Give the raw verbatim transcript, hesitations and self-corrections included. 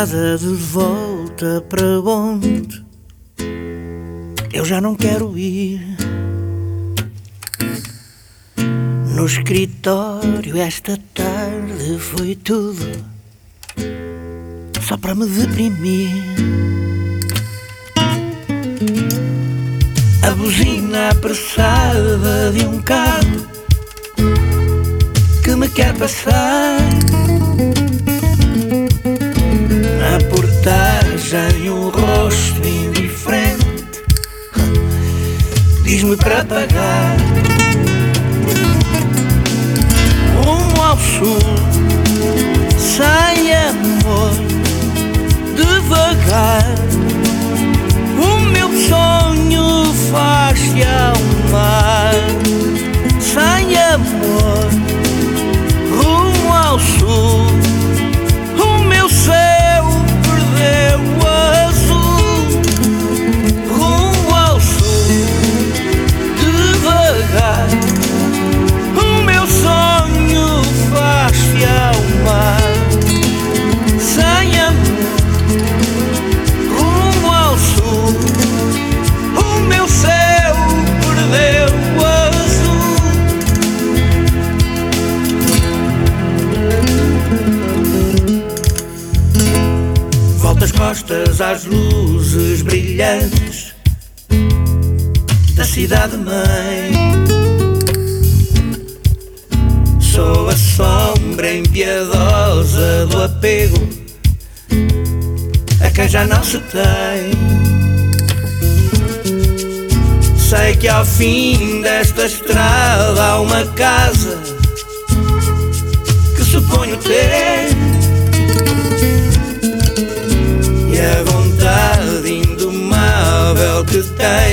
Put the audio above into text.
estrada de volta para onde eu já não quero ir. No escritório esta tarde foi tudo só para me deprimir. A buzina apressada de um carro que me quer passar. Na portagem um rosto indiferente diz-me para pagar. Rumo ao sul, sai amor, devagar. O meu sonho faz-se ao mar. Sai amor, rumo ao sul. O meu céu perdeu o azul. Rumo ao sul, devagar. O meu sonho faz-se ao mar. Sai amor, rumo ao sul. O meu céu perdeu o azul. Volto as costas às luzes brilhantes da cidade-mãe. Sou a sombra impiedosa do apego a quem já não se tem. Sei que ao fim desta estrada há uma casa que suponho ter, e a vontade indomável que tem